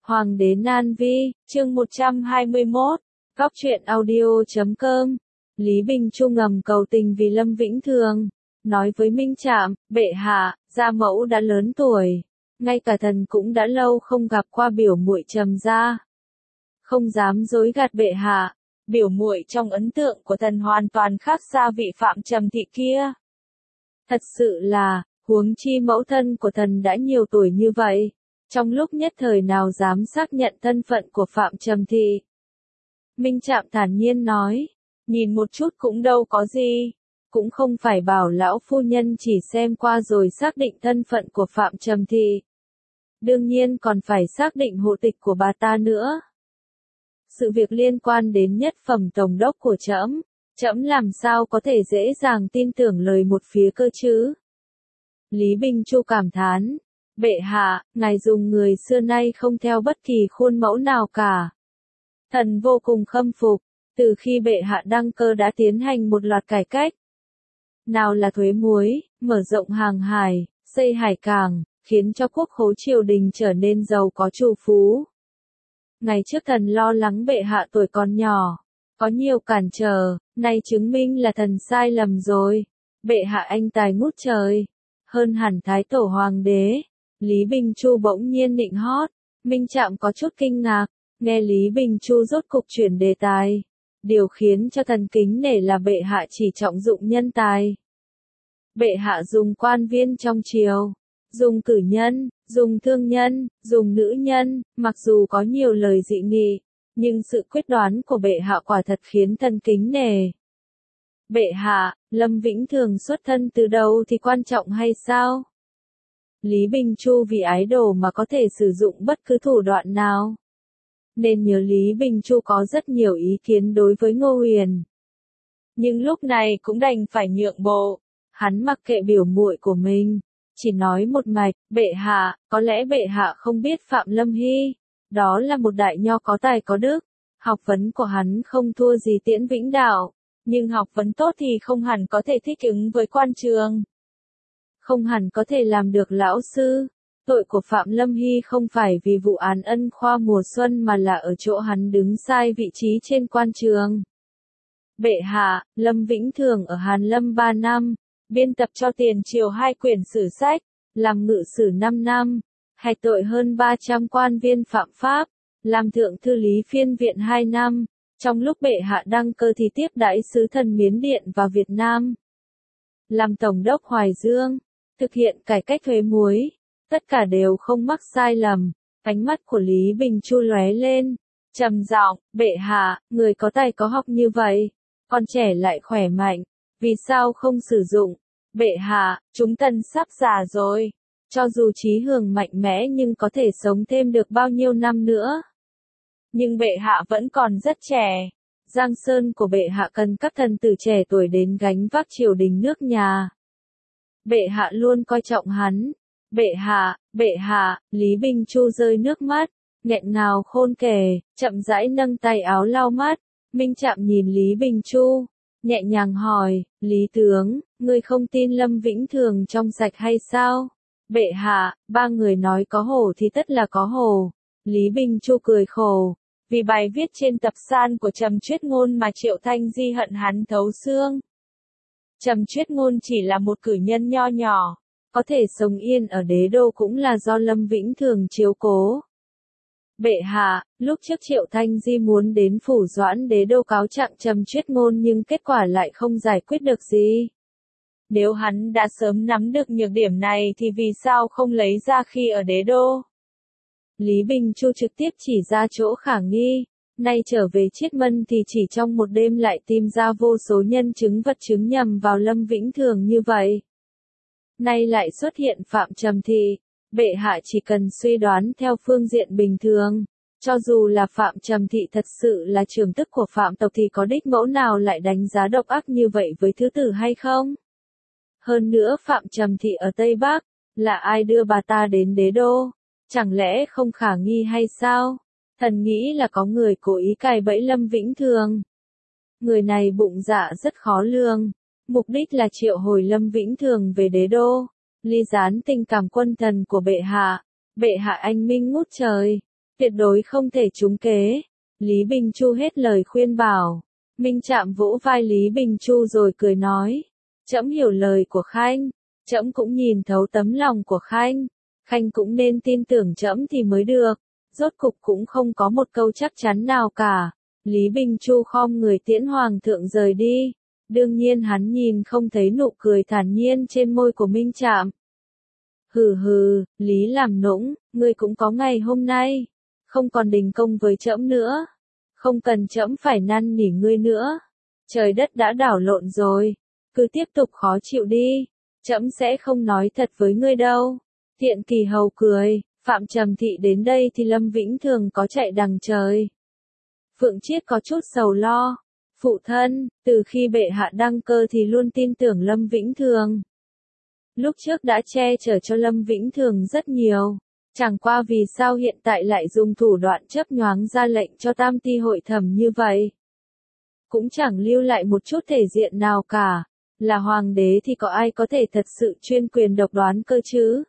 Hoàng đế Nan Vi, chương 121, Góc truyện audio.com. Lý Bình Chu ngầm cầu tình vì Lâm Vĩnh Thường, nói với Minh Trạm, bệ hạ, gia mẫu đã lớn tuổi, ngay cả thần cũng đã lâu không gặp qua biểu muội Trầm gia. Không dám dối gạt bệ hạ, biểu muội trong ấn tượng của thần hoàn toàn khác xa vị Phạm Trầm thị kia. Thật sự là, huống chi mẫu thân của thần đã nhiều tuổi như vậy, trong lúc nhất thời nào dám xác nhận thân phận của Phạm Trầm thị. Minh Trạm thản nhiên nói, nhìn một chút cũng đâu có gì, cũng không phải bảo lão phu nhân chỉ xem qua rồi xác định thân phận của Phạm Trầm thị. Đương nhiên còn phải xác định hộ tịch của bà ta nữa. Sự việc liên quan đến nhất phẩm tổng đốc của trẫm làm sao có thể dễ dàng tin tưởng lời một phía cơ chứ? Lý Bình Chu cảm thán, bệ hạ, ngài dùng người xưa nay không theo bất kỳ khuôn mẫu nào cả. Thần vô cùng khâm phục, từ khi bệ hạ đăng cơ đã tiến hành một loạt cải cách. Nào là thuế muối, mở rộng hàng hải, xây hải cảng, khiến cho quốc khố triều đình trở nên giàu có trù phú. Ngày trước thần lo lắng bệ hạ tuổi còn nhỏ, có nhiều cản trở, nay chứng minh là thần sai lầm rồi. Bệ hạ anh tài ngút trời, hơn hẳn thái tổ hoàng đế. Lý Bình Chu bỗng nhiên nịnh hót, Minh Trạm có chút kinh ngạc, nghe Lý Bình Chu rốt cục chuyển đề tài. Điều khiến cho thần kính nể là bệ hạ chỉ trọng dụng nhân tài. Bệ hạ dùng quan viên trong triều, dùng cử nhân, dùng thương nhân, dùng nữ nhân, mặc dù có nhiều lời dị nghị, nhưng sự quyết đoán của bệ hạ quả thật khiến thần kính nể. Bệ hạ, Lâm Vĩnh Thường xuất thân từ đâu thì quan trọng hay sao? Lý Bình Chu vì ái đồ mà có thể sử dụng bất cứ thủ đoạn nào. Nên nhớ Lý Bình Chu có rất nhiều ý kiến đối với Ngô Huyền. Nhưng lúc này cũng đành phải nhượng bộ, hắn mặc kệ biểu muội của mình, chỉ nói một mạch, bệ hạ, có lẽ bệ hạ không biết Phạm Lâm Hy, đó là một đại nho có tài có đức, học vấn của hắn không thua gì Tiễn Vĩnh Đạo, nhưng học vấn tốt thì không hẳn có thể thích ứng với quan trường. Không hẳn có thể làm được lão sư. Tội của Phạm Lâm Hy không phải vì vụ án Ân Khoa mùa xuân mà là ở chỗ hắn đứng sai vị trí trên quan trường. Bệ hạ, Lâm Vĩnh Thường ở Hàn Lâm 3 năm, biên tập cho tiền triều 2 quyển sử sách, làm ngự sử 5 năm, hạch tội hơn 300 quan viên phạm pháp, làm thượng thư lý phiên viện 2 năm, trong lúc bệ hạ đăng cơ thì tiếp đãi sứ thần Miến Điện vào Việt Nam. Làm tổng đốc Hoài Dương, thực hiện cải cách thuế muối, tất cả đều không mắc sai lầm. Ánh mắt của Lý Bình Chu lóe lên, trầm giọng, bệ hạ, người có tài có học như vậy, còn trẻ lại khỏe mạnh, vì sao không sử dụng? Bệ hạ, chúng thần sắp già rồi, cho dù trí hướng mạnh mẽ nhưng có thể sống thêm được bao nhiêu năm nữa. Nhưng bệ hạ vẫn còn rất trẻ, Giang Sơn của bệ hạ cần các thần tử trẻ tuổi đến gánh vác triều đình nước nhà. Bệ hạ luôn coi trọng hắn. Bệ hạ, Lý Bình Chu rơi nước mắt, nghẹn ngào khôn kể, chậm rãi nâng tay áo lau mắt. Minh Trạm nhìn Lý Bình Chu, nhẹ nhàng hỏi, Lý tướng, ngươi không tin Lâm Vĩnh Thường trong sạch hay sao? Bệ hạ, ba người nói có hổ thì tất là có hổ. Lý Bình Chu cười khổ, vì bài viết trên tập san của Trầm Chuyết Ngôn mà Triệu Thanh Di hận hắn thấu xương. Trầm Chuyết Ngôn chỉ là một cử nhân nho nhỏ, có thể sống yên ở đế đô cũng là do Lâm Vĩnh Thường chiếu cố. Bệ hạ, lúc trước Triệu Thanh Di muốn đến phủ Doãn đế đô cáo trạng Trầm Chuyết Ngôn nhưng kết quả lại không giải quyết được gì. Nếu hắn đã sớm nắm được nhược điểm này thì vì sao không lấy ra khi ở đế đô? Lý Bình Chu trực tiếp chỉ ra chỗ khả nghi, nay trở về Chiết Mân thì chỉ trong một đêm lại tìm ra vô số nhân chứng vật chứng nhằm vào Lâm Vĩnh Thường như vậy. Nay lại xuất hiện Phạm Trầm thị, bệ hạ chỉ cần suy đoán theo phương diện bình thường, cho dù là Phạm Trầm thị thật sự là trưởng tức của Phạm tộc thì có đích mẫu nào lại đánh giá độc ác như vậy với thứ tử hay không? Hơn nữa Phạm Trầm thị ở Tây Bắc, là ai đưa bà ta đến đế đô? Chẳng lẽ không khả nghi hay sao? Thần nghĩ là có người cố ý cài bẫy Lâm Vĩnh Thường. Người này bụng dạ rất khó lường. Mục đích là triệu hồi Lâm Vĩnh Thường về đế đô, ly gián tình cảm quân thần của bệ hạ. Bệ hạ anh minh ngút trời, tuyệt đối không thể trúng kế. Lý Bình Chu hết lời khuyên bảo. Minh Trạm vỗ vai Lý Bình Chu rồi cười nói, trẫm hiểu lời của Khanh, trẫm cũng nhìn thấu tấm lòng của Khanh, Khanh cũng nên tin tưởng trẫm thì mới được, rốt cục cũng không có một câu chắc chắn nào cả. Lý Bình Chu khom người tiễn hoàng thượng rời đi, đương nhiên hắn nhìn không thấy nụ cười thản nhiên trên môi của Minh Trạm. Hừ hừ, Lý làm nũng, ngươi cũng có ngày hôm nay, không còn đình công với trẫm nữa, không cần trẫm phải năn nỉ ngươi nữa. Trời đất đã đảo lộn rồi, cứ tiếp tục khó chịu đi, trẫm sẽ không nói thật với ngươi đâu. Tiện Kỳ Hầu cười, Phạm Trầm Thị đến đây thì Lâm Vĩnh Thường có chạy đằng trời. Phượng Chiết có chút sầu lo, phụ thân, từ khi bệ hạ đăng cơ thì luôn tin tưởng Lâm Vĩnh Thường. Lúc trước đã che chở cho Lâm Vĩnh Thường rất nhiều, chẳng qua vì sao hiện tại lại dùng thủ đoạn chớp nhoáng ra lệnh cho Tam Ty hội thẩm như vậy. Cũng chẳng lưu lại một chút thể diện nào cả, là hoàng đế thì có ai có thể thật sự chuyên quyền độc đoán cơ chứ?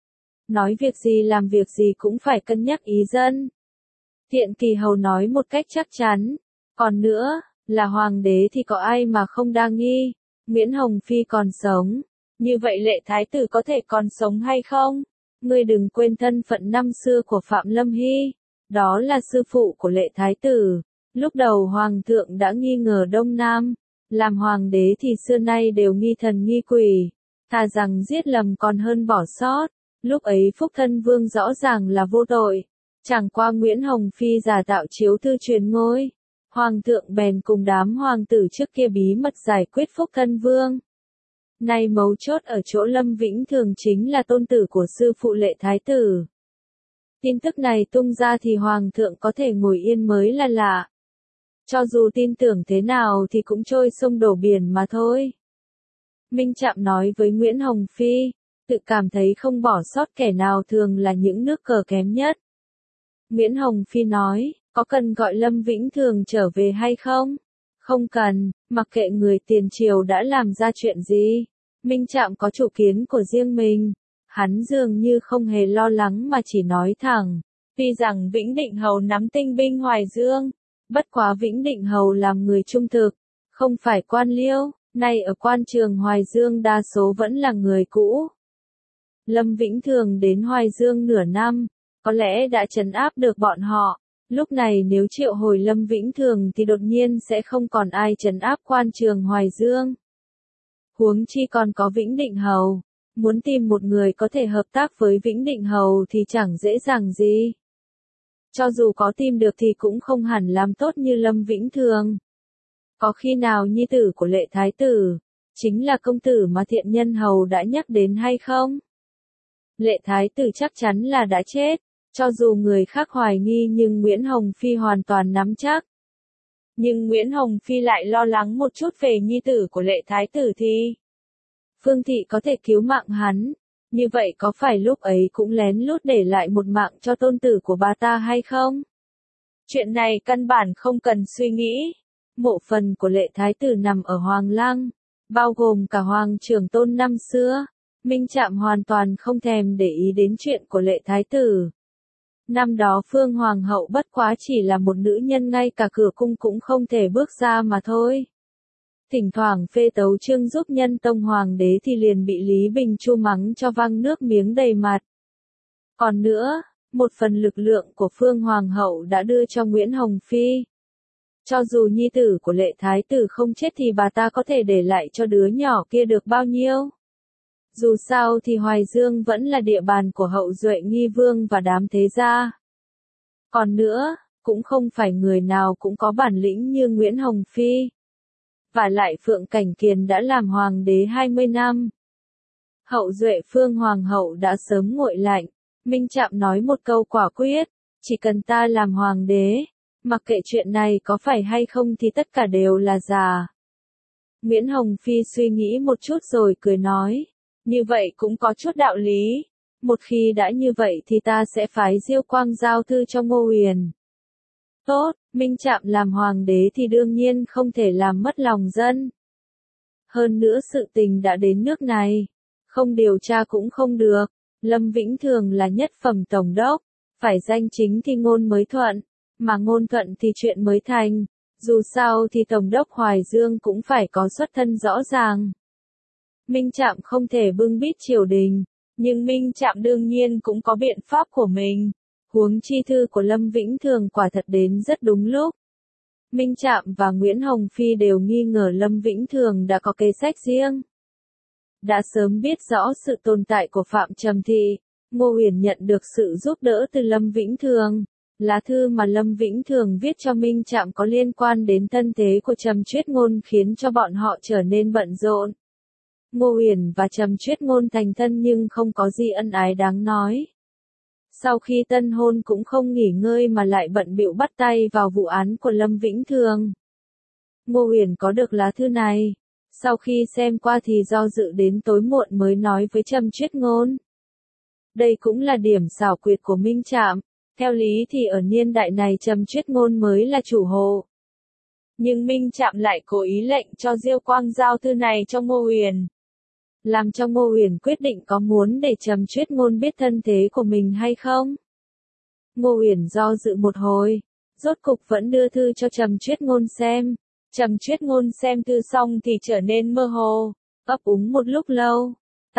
Nói việc gì làm việc gì cũng phải cân nhắc ý dân. Tiện Kỳ Hầu nói một cách chắc chắn, còn nữa, là hoàng đế thì có ai mà không đa nghi, Nguyễn Hồng Phi còn sống. Như vậy Lệ Thái Tử có thể còn sống hay không? Ngươi đừng quên thân phận năm xưa của Phạm Lâm Hy, đó là sư phụ của Lệ Thái Tử. Lúc đầu Hoàng thượng đã nghi ngờ Đông Nam, làm hoàng đế thì xưa nay đều nghi thần nghi quỷ, thà rằng giết lầm còn hơn bỏ sót. Lúc ấy Phúc Thân Vương rõ ràng là vô tội, chẳng qua Nguyễn Hồng Phi giả tạo chiếu thư truyền ngôi. Hoàng thượng bèn cùng đám hoàng tử trước kia bí mật giải quyết Phúc Thân Vương. Nay mấu chốt ở chỗ Lâm Vĩnh Thường chính là tôn tử của sư phụ Lệ Thái Tử. Tin tức này tung ra thì Hoàng thượng có thể ngồi yên mới là lạ. Cho dù tin tưởng thế nào thì cũng trôi sông đổ biển mà thôi. Minh Trạm nói với Nguyễn Hồng Phi, tự cảm thấy không bỏ sót kẻ nào thường là những nước cờ kém nhất. Nguyễn Hồng Phi nói, có cần gọi Lâm Vĩnh Thường trở về hay không? Không cần, mặc kệ người tiền triều đã làm ra chuyện gì. Minh Trạm có chủ kiến của riêng mình. Hắn dường như không hề lo lắng mà chỉ nói thẳng. Tuy rằng Vĩnh Định Hầu nắm tinh binh Hoài Dương, bất quá Vĩnh Định Hầu làm người trung thực, không phải quan liêu, nay ở quan trường Hoài Dương đa số vẫn là người cũ. Lâm Vĩnh Thường đến Hoài Dương nửa năm, có lẽ đã trấn áp được bọn họ. Lúc này nếu triệu hồi Lâm Vĩnh Thường thì đột nhiên sẽ không còn ai trấn áp quan trường Hoài Dương. Huống chi còn có Vĩnh Định Hầu, muốn tìm một người có thể hợp tác với Vĩnh Định Hầu thì chẳng dễ dàng gì. Cho dù có tìm được thì cũng không hẳn làm tốt như Lâm Vĩnh Thường. Có khi nào nhi tử của Lệ Thái Tử, chính là công tử mà Thiện Nhân Hầu đã nhắc đến hay không? Lệ Thái Tử chắc chắn là đã chết. Cho dù người khác hoài nghi nhưng Nguyễn Hồng Phi hoàn toàn nắm chắc. Nhưng Nguyễn Hồng Phi lại lo lắng một chút về nhi tử của Lệ Thái Tử thì Phương Thị có thể cứu mạng hắn. Như vậy có phải lúc ấy cũng lén lút để lại một mạng cho tôn tử của bà ta hay không? Chuyện này căn bản không cần suy nghĩ. Mộ phần của Lệ Thái Tử nằm ở Hoàng Lăng, bao gồm cả Hoàng Trưởng Tôn năm xưa. Minh Trạm hoàn toàn không thèm để ý đến chuyện của Lệ Thái Tử. Năm đó Phương Hoàng hậu bất quá chỉ là một nữ nhân ngay cả cửa cung cũng không thể bước ra mà thôi. Thỉnh thoảng phê tấu chương giúp nhân tông hoàng đế thì liền bị Lý Bình Chu mắng cho văng nước miếng đầy mặt. Còn nữa, một phần lực lượng của Phương Hoàng hậu đã đưa cho Nguyễn Hồng Phi. Cho dù nhi tử của Lệ Thái Tử không chết thì bà ta có thể để lại cho đứa nhỏ kia được bao nhiêu? Dù sao thì Hoài Dương vẫn là địa bàn của hậu duệ Nghi Vương và đám thế gia. Còn nữa, cũng không phải người nào cũng có bản lĩnh như Nguyễn Hồng Phi. Và lại Phượng Cảnh Kiền đã làm hoàng đế 20 năm. Hậu duệ Phương Hoàng hậu đã sớm nguội lạnh. Minh Trạm nói một câu quả quyết, chỉ cần ta làm hoàng đế, mặc kệ chuyện này có phải hay không thì tất cả đều là giả. Nguyễn Hồng Phi suy nghĩ một chút rồi cười nói. Như vậy cũng có chút đạo lý. Một khi đã như vậy thì ta sẽ phái Diêu Quang giao thư cho Ngô Huyền. Tốt, Minh Trạm làm hoàng đế thì đương nhiên không thể làm mất lòng dân. Hơn nữa sự tình đã đến nước này. Không điều tra cũng không được. Lâm Vĩnh Thường là nhất phẩm tổng đốc. Phải danh chính thì ngôn mới thuận, mà ngôn thuận thì chuyện mới thành. Dù sao thì Tổng đốc Hoài Dương cũng phải có xuất thân rõ ràng. Minh Trạm không thể bưng bít triều đình, nhưng Minh Trạm đương nhiên cũng có biện pháp của mình. Huống chi thư của Lâm Vĩnh Thường quả thật đến rất đúng lúc. Minh Trạm và Nguyễn Hồng Phi đều nghi ngờ Lâm Vĩnh Thường đã có kế sách riêng. Đã sớm biết rõ sự tồn tại của Phạm Trầm Thị, Ngô Uyển nhận được sự giúp đỡ từ Lâm Vĩnh Thường. Lá thư mà Lâm Vĩnh Thường viết cho Minh Trạm có liên quan đến thân thế của Trầm Chuyết Ngôn khiến cho bọn họ trở nên bận rộn. Ngô Uyển và Trầm Chuyết Ngôn thành thân nhưng không có gì ân ái đáng nói. Sau khi tân hôn cũng không nghỉ ngơi mà lại bận bịu bắt tay vào vụ án của Lâm Vĩnh Thường. Ngô Uyển có được lá thư này. Sau khi xem qua thì do dự đến tối muộn mới nói với Trầm Chuyết Ngôn. Đây cũng là điểm xảo quyệt của Minh Trạm. Theo lý thì ở niên đại này Trầm Chuyết Ngôn mới là chủ hộ. Nhưng Minh Trạm lại cố ý lệnh cho Diêu Quang giao thư này cho Ngô Uyển. Làm cho Ngô Uyển quyết định có muốn để Trầm Chuyết Ngôn biết thân thế của mình hay không. Ngô Uyển do dự một hồi, rốt cục vẫn đưa thư cho Trầm Chuyết Ngôn xem. Trầm Chuyết Ngôn xem thư xong thì trở nên mơ hồ, ấp úng một lúc lâu.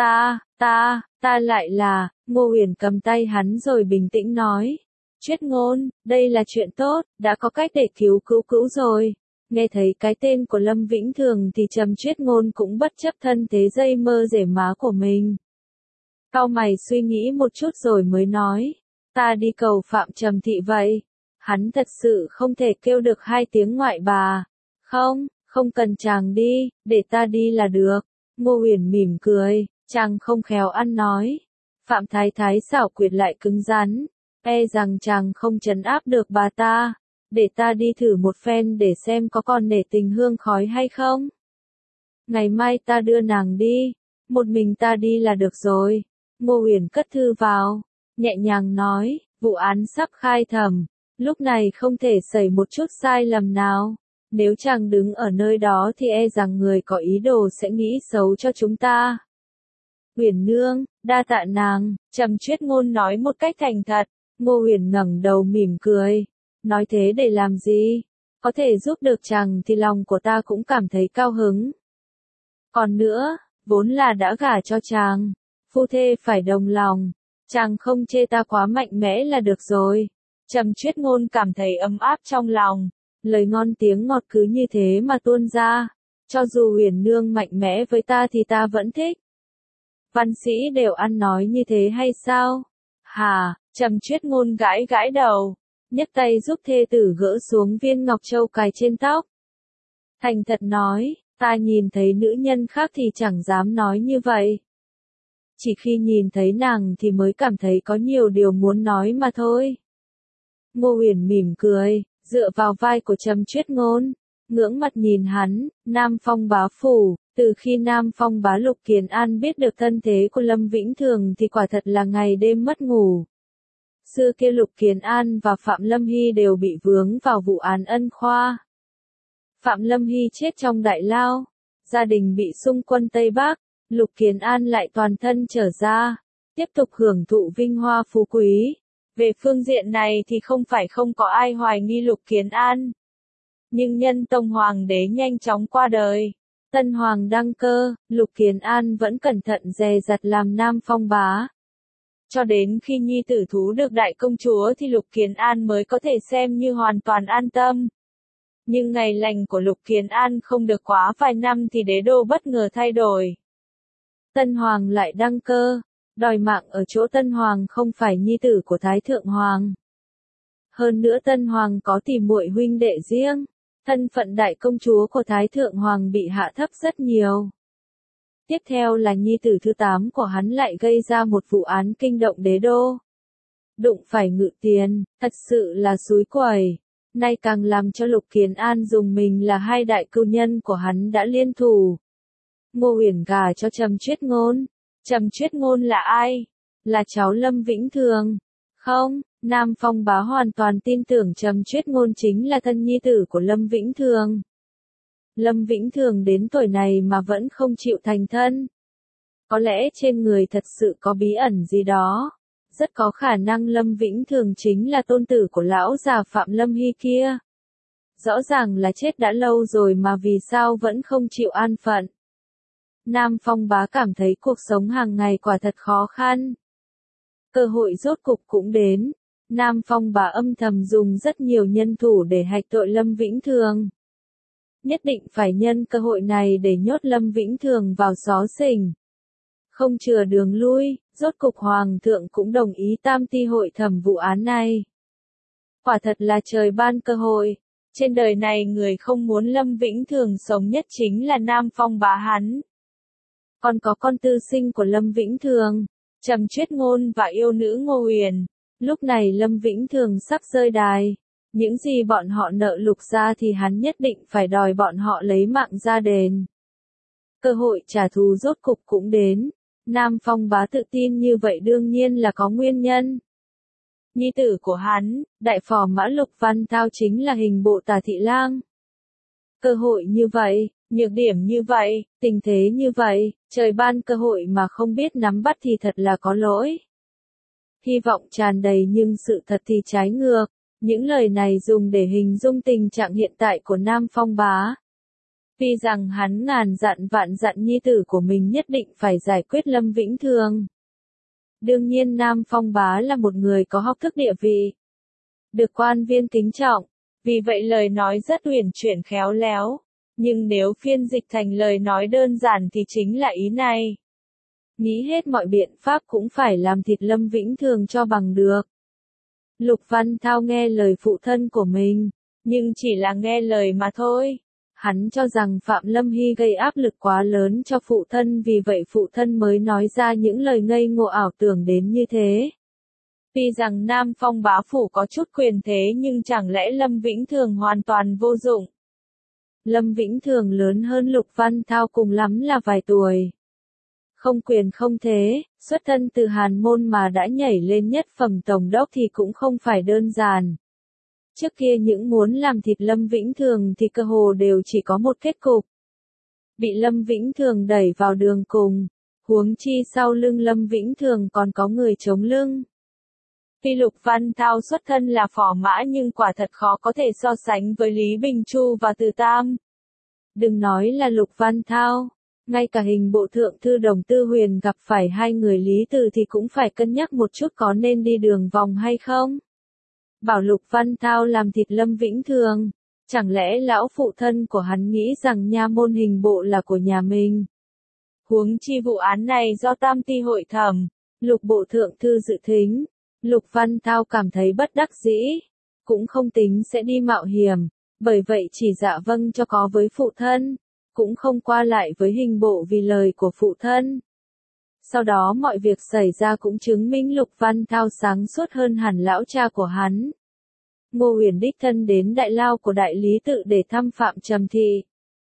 Ta lại là, Ngô Uyển cầm tay hắn rồi bình tĩnh nói. Chuyết Ngôn, đây là chuyện tốt, đã có cách để cứu cữu rồi. Nghe thấy cái tên của Lâm Vĩnh Thường thì Trầm Chuyết Ngôn cũng bất chấp thân thế dây mơ rể má của mình. Cau mày suy nghĩ một chút rồi mới nói. Ta đi cầu Phạm Trầm Thị vậy. Hắn thật sự không thể kêu được 2 tiếng ngoại bà. Không cần chàng đi, để ta đi là được. Ngô Uyển mỉm cười, chàng không khéo ăn nói. Phạm Thái Thái xảo quyệt lại cứng rắn. E rằng chàng không trấn áp được bà ta. Để ta đi thử một phen để xem có còn nể tình hương khói hay không. Ngày mai ta đưa nàng đi. Một mình ta đi là được rồi. Ngô Uyển cất thư vào. Nhẹ nhàng nói, vụ án sắp khai thẩm. Lúc này không thể xảy một chút sai lầm nào. Nếu chàng đứng ở nơi đó thì e rằng người có ý đồ sẽ nghĩ xấu cho chúng ta. Uyển nương, đa tạ nàng, Trầm Chuyết Ngôn nói một cách thành thật. Ngô Uyển ngẩng đầu mỉm cười. Nói thế để làm gì? Có thể giúp được chàng thì lòng của ta cũng cảm thấy cao hứng. Còn nữa, vốn là đã gả cho chàng. Phu thê phải đồng lòng. Chàng không chê ta quá mạnh mẽ là được rồi. Trầm Chuyết Ngôn cảm thấy ấm áp trong lòng. Lời ngon tiếng ngọt cứ như thế mà tuôn ra. Cho dù Uyển nương mạnh mẽ với ta thì ta vẫn thích. Văn sĩ đều ăn nói như thế hay sao? Hà, Trầm Chuyết Ngôn gãi gãi đầu. Nhấc tay giúp thê tử gỡ xuống viên ngọc châu cài trên tóc. Thành thật nói, ta nhìn thấy nữ nhân khác thì chẳng dám nói như vậy. Chỉ khi nhìn thấy nàng thì mới cảm thấy có nhiều điều muốn nói mà thôi. Ngô Uyển mỉm cười, dựa vào vai của Trầm Chuyết Ngôn, ngưỡng mặt nhìn hắn. Nam Phong bá phủ. Từ khi Nam Phong bá Lục Kiến An biết được thân thế của Lâm Vĩnh Thường thì quả thật là ngày đêm mất ngủ. Xưa kia Lục Kiến An và Phạm Lâm Hy đều bị vướng vào vụ án Ân Khoa. Phạm Lâm Hy chết trong đại lao, gia đình bị xung quân Tây Bắc, Lục Kiến An lại toàn thân trở ra, tiếp tục hưởng thụ vinh hoa phú quý. Về phương diện này thì không phải không có ai hoài nghi Lục Kiến An. Nhưng nhân tông hoàng đế nhanh chóng qua đời. Tân hoàng đăng cơ, Lục Kiến An vẫn cẩn thận dè dặt làm Nam Phong bá. Cho đến khi nhi tử thú được đại công chúa thì Lục Kiến An mới có thể xem như hoàn toàn an tâm. Nhưng ngày lành của Lục Kiến An không được quá vài năm thì đế đô bất ngờ thay đổi. Tân hoàng lại đăng cơ, đòi mạng ở chỗ Tân hoàng không phải nhi tử của Thái Thượng Hoàng. Hơn nữa Tân hoàng có tỷ muội huynh đệ riêng. Thân phận đại công chúa của Thái Thượng Hoàng bị hạ thấp rất nhiều. Tiếp theo là nhi tử thứ 8 của hắn lại gây ra một vụ án kinh động đế đô. Đụng phải Ngự Tiền, thật sự là xúi quẩy. Nay càng làm cho Lục Kiến An dùng mình là 2 đại cưu nhân của hắn đã liên thủ. Ngô Uyển gả cho Trầm Chuyết Ngôn. Trầm Chuyết Ngôn là ai? Là cháu Lâm Vĩnh Thường. Không, Nam Phong bá hoàn toàn tin tưởng Trầm Chuyết Ngôn chính là thân nhi tử của Lâm Vĩnh Thường. Lâm Vĩnh Thường đến tuổi này mà vẫn không chịu thành thân. Có lẽ trên người thật sự có bí ẩn gì đó. rất có khả năng Lâm Vĩnh Thường chính là tôn tử của lão già Phạm Lâm Hy kia. Rõ ràng là chết đã lâu rồi mà vì sao vẫn không chịu an phận. Nam Phong Bá cảm thấy cuộc sống hàng ngày quả thật khó khăn. Cơ hội rốt cục cũng đến. Nam Phong Bá âm thầm dùng rất nhiều nhân thủ để hạch tội Lâm Vĩnh Thường. Nhất định phải nhân cơ hội này để nhốt Lâm Vĩnh Thường vào xó xỉnh. Không chừa đường lui, rốt cục Hoàng thượng cũng đồng ý tam ti hội thẩm vụ án này. Quả thật là trời ban cơ hội. Trên đời này người không muốn Lâm Vĩnh Thường sống nhất chính là Nam Phong Bá hắn. Còn có con tư sinh của Lâm Vĩnh Thường, Trầm Chuyết Ngôn và yêu nữ Ngô Huyền. Lúc này Lâm Vĩnh Thường sắp rơi đài. Những gì bọn họ nợ Lục gia thì hắn nhất định phải đòi bọn họ lấy mạng ra đền. Cơ hội trả thù rốt cục cũng đến. Nam Phong Bá tự tin như vậy đương nhiên là có nguyên nhân. Nhi tử của hắn, đại phò mã Lục Văn Thao chính là hình bộ Tả Thị Lang. Cơ hội như vậy, nhược điểm như vậy, tình thế như vậy, trời ban cơ hội mà không biết nắm bắt thì thật là có lỗi. Hy vọng tràn đầy nhưng sự thật thì trái ngược. Những lời này dùng để hình dung tình trạng hiện tại của Nam Phong Bá. Vì rằng hắn ngàn dặn vạn dặn nhi tử của mình nhất định phải giải quyết Lâm Vĩnh Thường. Đương nhiên Nam Phong Bá là một người có học thức địa vị, được quan viên kính trọng, vì vậy lời nói rất uyển chuyển khéo léo, nhưng nếu phiên dịch thành lời nói đơn giản thì chính là ý này. Nghĩ hết mọi biện pháp cũng phải làm thịt Lâm Vĩnh Thường cho bằng được. Lục Văn Thao nghe lời phụ thân của mình, nhưng chỉ là nghe lời mà thôi. Hắn cho rằng Phạm Lâm Hy gây áp lực quá lớn cho phụ thân vì vậy phụ thân mới nói ra những lời ngây ngô ảo tưởng đến như thế. Tuy rằng Nam Phong Bá phủ có chút quyền thế nhưng chẳng lẽ Lâm Vĩnh Thường hoàn toàn vô dụng. Lâm Vĩnh Thường lớn hơn Lục Văn Thao cùng lắm là vài tuổi. Không quyền không thế, xuất thân từ Hàn Môn mà đã nhảy lên nhất phẩm tổng đốc thì cũng không phải đơn giản. Trước kia những muốn làm thịt Lâm Vĩnh Thường thì cơ hồ đều chỉ có một kết cục. Bị Lâm Vĩnh Thường đẩy vào đường cùng, huống chi sau lưng Lâm Vĩnh Thường còn có người chống lưng. Tuy Lục Văn Thao xuất thân là phò mã nhưng quả thật khó có thể so sánh với Lý Bình Chu và Từ Tam. Đừng nói là Lục Văn Thao, ngay cả hình bộ thượng thư Đồng Tư Huyền gặp phải hai người Lý Từ thì cũng phải cân nhắc một chút có nên đi đường vòng hay không. Bảo Lục Văn Thao làm thịt Lâm Vĩnh Thường, chẳng lẽ lão phụ thân của hắn nghĩ rằng nha môn hình bộ là của nhà mình. Huống chi vụ án này do tam ti hội thẩm, Lục bộ thượng thư dự thính, Lục Văn Thao cảm thấy bất đắc dĩ, cũng không tính sẽ đi mạo hiểm, bởi vậy chỉ dạ vâng cho có với phụ thân, cũng không qua lại với hình bộ vì lời của phụ thân. Sau đó mọi việc xảy ra cũng chứng minh Lục Văn Thao sáng suốt hơn hẳn lão cha của hắn. Ngô Huyền đích thân đến đại lao của đại lý tự để thăm Phạm Trầm Thị.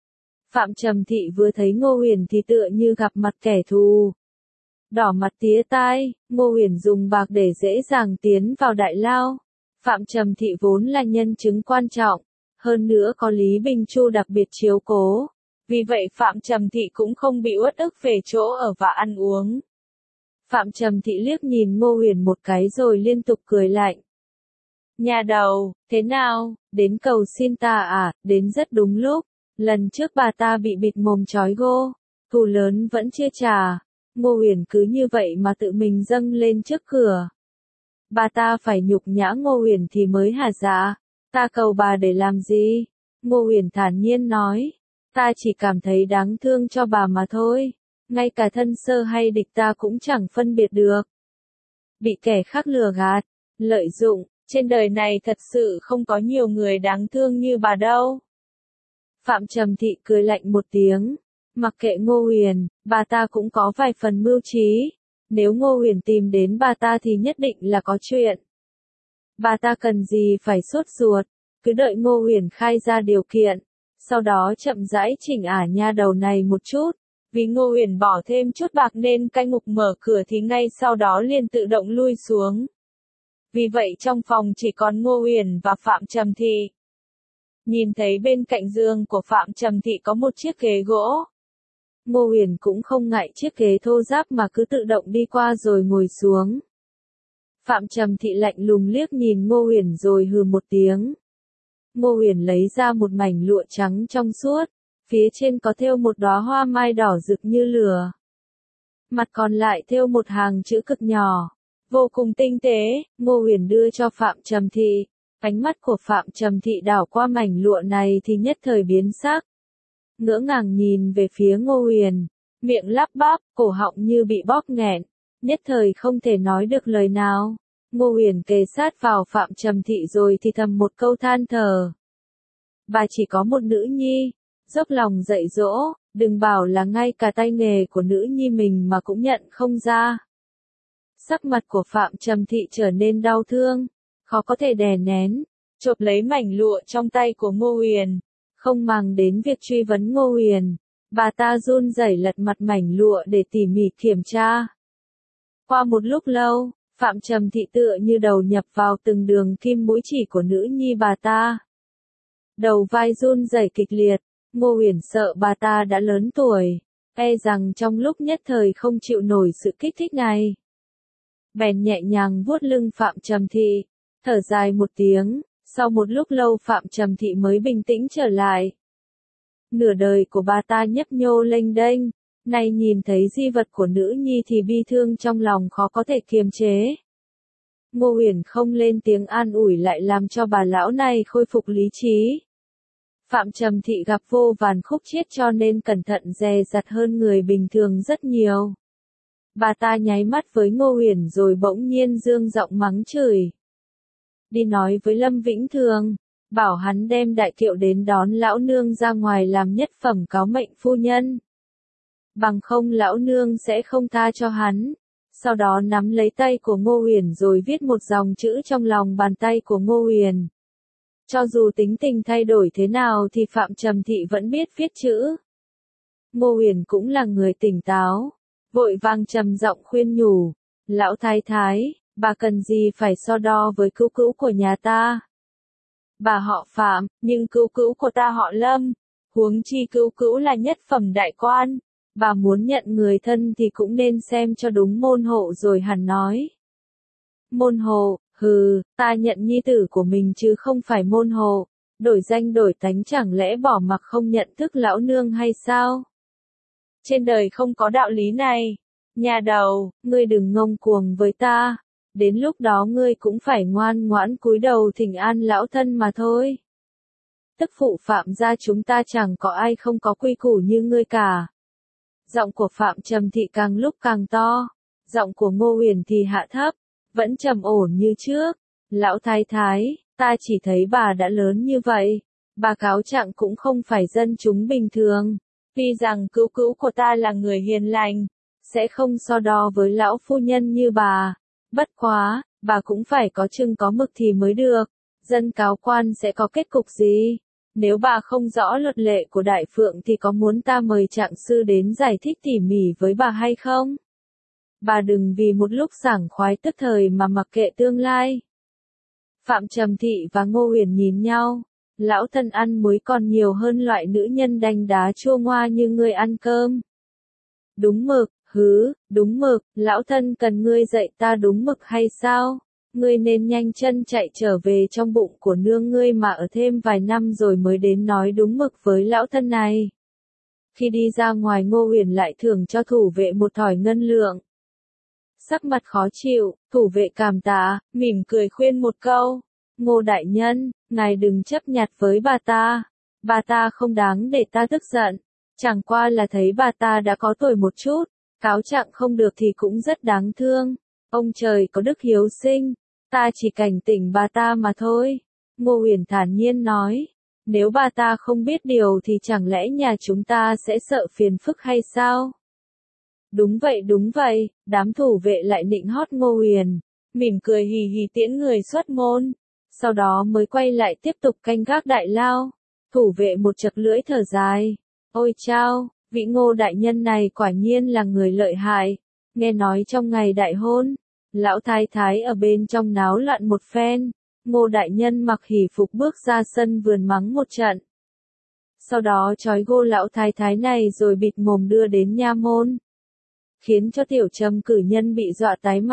Phạm Trầm Thị vừa thấy Ngô Huyền thì tựa như gặp mặt kẻ thù. Đỏ mặt tía tai, Ngô Huyền dùng bạc để dễ dàng tiến vào đại lao. Phạm Trầm Thị vốn là nhân chứng quan trọng, hơn nữa có Lý Bình Chu đặc biệt chiếu cố. Vì vậy Phạm Trầm Thị cũng không bị uất ức về chỗ ở và ăn uống. Phạm Trầm Thị liếc nhìn Ngô Huyền một cái rồi liên tục cười lạnh. Nhà đầu, thế nào, đến cầu xin ta à, đến rất đúng lúc. Lần trước bà ta bị bịt mồm trói gô, thù lớn vẫn chưa trả. Ngô Huyền cứ như vậy mà tự mình dâng lên trước cửa. Bà ta phải nhục nhã Ngô Huyền thì mới hả dạ. Ta cầu bà để làm gì? Ngô Huyền thản nhiên nói. Ta chỉ cảm thấy đáng thương cho bà mà thôi. Ngay cả thân sơ hay địch ta cũng chẳng phân biệt được. Bị kẻ khác lừa gạt, lợi dụng, trên đời này thật sự không có nhiều người đáng thương như bà đâu. Phạm Trầm Thị cười lạnh một tiếng. Mặc kệ Ngô Huyền, bà ta cũng có vài phần mưu trí. Nếu Ngô Huyền tìm đến bà ta thì nhất định là có chuyện. Bà ta cần gì phải sốt ruột, cứ đợi Ngô Huyền khai ra điều kiện. Sau đó chậm rãi chỉnh ả nha đầu này một chút. Vì Ngô Huyền bỏ thêm chút bạc nên cai ngục mở cửa thì ngay sau đó liền tự động lui xuống. Vì vậy trong phòng chỉ còn Ngô Huyền và Phạm Trầm Thị. Nhìn thấy bên cạnh giường của Phạm Trầm Thị có một chiếc ghế gỗ. Ngô Huyền cũng không ngại chiếc ghế thô ráp mà cứ tự động đi qua rồi ngồi xuống. Phạm Trầm Thị lạnh lùng liếc nhìn Ngô Huyền rồi hừ một tiếng. Ngô Huyền lấy ra một mảnh lụa trắng trong suốt, phía trên có thêu một đóa hoa mai đỏ rực như lửa. Mặt còn lại thêu một hàng chữ cực nhỏ, vô cùng tinh tế. Ngô Huyền đưa cho Phạm Trầm Thị. Ánh mắt của Phạm Trầm Thị đảo qua mảnh lụa này thì nhất thời biến sắc. Ngỡ ngàng nhìn về phía Ngô Huyền, miệng lắp bắp, cổ họng như bị bóp nghẹn, nhất thời không thể nói được lời nào. Ngô Huyền kề sát vào Phạm Trầm Thị rồi thì thầm một câu than thở. Bà chỉ có một nữ nhi, dốc lòng dạy dỗ, đừng bảo là ngay cả tay nghề của nữ nhi mình mà cũng nhận không ra. Sắc mặt của Phạm Trầm Thị trở nên đau thương, khó có thể đè nén, chộp lấy mảnh lụa trong tay của Ngô Huyền, không màng đến việc truy vấn Ngô Huyền. Bà ta run rẩy lật mặt mảnh lụa để tỉ mỉ kiểm tra. Qua một lúc lâu, Phạm Trầm Thị tựa như đầu nhập vào từng đường kim mũi chỉ của nữ nhi bà ta. Đầu vai run rẩy kịch liệt, Ngô Huyền sợ bà ta đã lớn tuổi, e rằng trong lúc nhất thời không chịu nổi sự kích thích này. Bèn nhẹ nhàng vuốt lưng Phạm Trầm Thị, thở dài một tiếng, sau một lúc lâu Phạm Trầm Thị mới bình tĩnh trở lại. Nửa đời của bà ta nhấp nhô lênh đênh, nay nhìn thấy di vật của nữ nhi thì bi thương trong lòng khó có thể kiềm chế. Ngô Huyền không lên tiếng an ủi lại làm cho bà lão này khôi phục lý trí. Phạm Trầm Thị gặp vô vàn khúc chiết cho nên cẩn thận dè dặt hơn người bình thường rất nhiều. Bà ta nháy mắt với Ngô Huyền rồi bỗng nhiên dương giọng mắng chửi. Đi nói với Lâm Vĩnh Thường, bảo hắn đem đại kiệu đến đón lão nương ra ngoài làm nhất phẩm cáo mệnh phu nhân. Bằng không lão nương sẽ không tha cho hắn. Sau đó nắm lấy tay của Ngô Huyền rồi viết một dòng chữ trong lòng bàn tay của Ngô Huyền. Cho dù tính tình thay đổi thế nào thì Phạm Trầm Thị vẫn biết viết chữ. Ngô Huyền cũng là người tỉnh táo, vội vàng trầm giọng khuyên nhủ, lão thái thái, bà cần gì phải so đo với cứu cữu của nhà ta. Bà họ Phạm, nhưng cứu cữu của ta họ Lâm, huống chi cứu cữu là nhất phẩm đại quan, bà muốn nhận người thân thì cũng nên xem cho đúng môn hộ rồi hẳn nói. Môn hộ, hừ, ta nhận nhi tử của mình chứ không phải môn hộ, đổi danh đổi tánh chẳng lẽ bỏ mặc không nhận thức lão nương hay sao? Trên đời không có đạo lý này. Nhà đầu, ngươi đừng ngông cuồng với ta. Đến lúc đó ngươi cũng phải ngoan ngoãn cúi đầu thỉnh an lão thân mà thôi. Tức phụ Phạm gia chúng ta chẳng có ai không có quy củ như ngươi cả. Giọng của Phạm Trầm Thị càng lúc càng to. Giọng của Ngô Huyền thì hạ thấp, vẫn trầm ổn như trước. Lão thái thái, ta chỉ thấy bà đã lớn như vậy. Bà cáo trạng cũng không phải dân chúng bình thường. Tuy rằng cứu cữu của ta là người hiền lành, sẽ không so đo với lão phu nhân như bà. Bất quá, bà cũng phải có chừng có mực thì mới được. Dân cáo quan sẽ có kết cục gì? Nếu bà không rõ luật lệ của Đại Phượng thì có muốn ta mời trạng sư đến giải thích tỉ mỉ với bà hay không? Bà đừng vì một lúc sảng khoái tức thời mà mặc kệ tương lai. Phạm Trầm Thị và Ngô Huyền nhìn nhau. Lão thân ăn muối còn nhiều hơn loại nữ nhân đanh đá chua ngoa như ngươi ăn cơm. Đúng mực, đúng mực, lão thân cần ngươi dạy ta đúng mực hay sao? Ngươi nên nhanh chân chạy trở về trong bụng của nương ngươi mà ở thêm vài năm rồi mới đến nói đúng mực với lão thân này. Khi đi ra ngoài Ngô Huyền lại thưởng cho thủ vệ một thỏi ngân lượng. Sắc mặt khó chịu, thủ vệ cảm tạ, mỉm cười khuyên một câu. Ngô đại nhân, ngài đừng chấp nhặt với bà ta không đáng để ta tức giận, chẳng qua là thấy bà ta đã có tuổi một chút, cáo trạng không được thì cũng rất đáng thương, ông trời có đức hiếu sinh, ta chỉ cảnh tỉnh bà ta mà thôi. Ngô Huyền thản nhiên nói, nếu bà ta không biết điều thì chẳng lẽ nhà chúng ta sẽ sợ phiền phức hay sao? Đúng vậy, đám thủ vệ lại nịnh hót Ngô Huyền, mỉm cười hì hì tiễn người xuất môn. Sau đó mới quay lại tiếp tục canh gác đại lao. Thủ vệ một chật lưỡi thở dài. Ôi chao, vị Ngô đại nhân này quả nhiên là người lợi hại. Nghe nói trong ngày đại hôn, lão thái thái ở bên trong náo loạn một phen. Ngô đại nhân mặc hỉ phục bước ra sân vườn mắng một trận. Sau đó trói gô lão thái thái này rồi bịt mồm đưa đến nha môn. Khiến cho tiểu trầm cử nhân bị dọa tái mặt.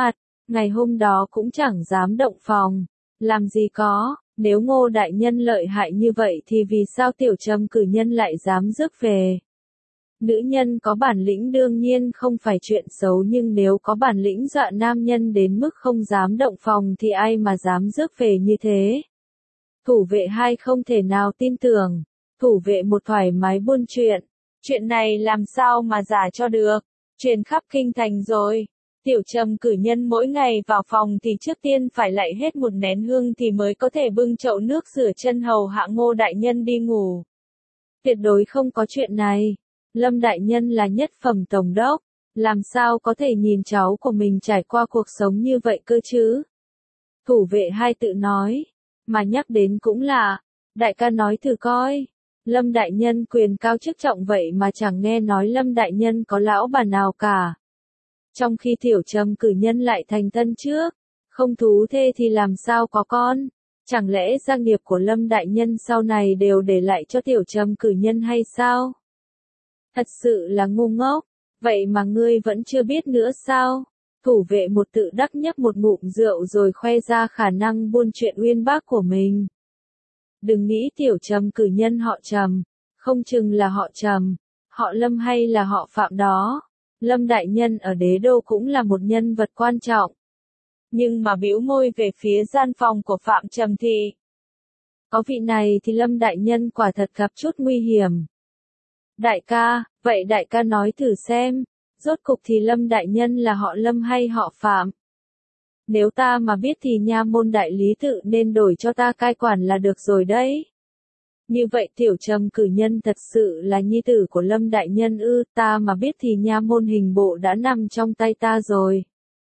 Ngày hôm đó cũng chẳng dám động phòng. Làm gì có, nếu Ngô đại nhân lợi hại như vậy thì vì sao Tiểu Trầm cử nhân lại dám rước về? Nữ nhân có bản lĩnh đương nhiên không phải chuyện xấu, nhưng nếu có bản lĩnh dọa nam nhân đến mức không dám động phòng thì ai mà dám rước về như thế? Thủ vệ 2 không thể nào tin tưởng. Thủ vệ 1 thoải mái buôn chuyện. Chuyện này làm sao mà giả cho được? Truyền khắp kinh thành rồi. Tiểu Trầm cử nhân mỗi ngày vào phòng thì trước tiên phải lạy hết 1 nén hương thì mới có thể bưng chậu nước rửa chân hầu hạ Ngô đại nhân đi ngủ. Tuyệt đối không có chuyện này. Lâm đại nhân là nhất phẩm tổng đốc, làm sao có thể nhìn cháu của mình trải qua cuộc sống như vậy cơ chứ? Thủ vệ 2 tự nói, mà nhắc đến cũng là, đại ca nói thử coi, Lâm đại nhân quyền cao chức trọng vậy mà chẳng nghe nói Lâm đại nhân có lão bà nào cả. Trong khi Tiểu Trầm cử nhân lại thành tân trước, không thú thê thì làm sao có con? Chẳng lẽ giang nghiệp của Lâm đại nhân sau này đều để lại cho Tiểu Trầm cử nhân hay sao? Thật sự là ngu ngốc, vậy mà ngươi vẫn chưa biết nữa sao? Thủ vệ 1 tự đắc nhấp 1 ngụm rượu rồi khoe ra khả năng buôn chuyện uyên bác của mình. Đừng nghĩ Tiểu Trầm cử nhân họ Trầm, không chừng là họ Trầm, họ Lâm hay là họ Phạm đó. Lâm đại nhân ở đế đô cũng là một nhân vật quan trọng. Nhưng mà bĩu môi về phía gian phòng của Phạm Trầm thì, có vị này thì Lâm đại nhân quả thật gặp chút nguy hiểm. Đại ca, vậy đại ca nói thử xem, rốt cục thì Lâm đại nhân là họ Lâm hay họ Phạm? Nếu ta mà biết thì nha môn đại lý tự nên đổi cho ta cai quản là được rồi đấy. Như vậy Tiểu Trầm cử nhân thật sự là nhi tử của Lâm đại nhân ư? Ta mà biết thì nha môn hình bộ đã nằm trong tay ta rồi.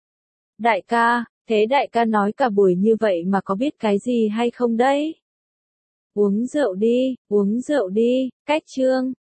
Đại ca, thế đại ca nói cả buổi như vậy mà có biết cái gì hay không đấy? Uống rượu đi, cách chương.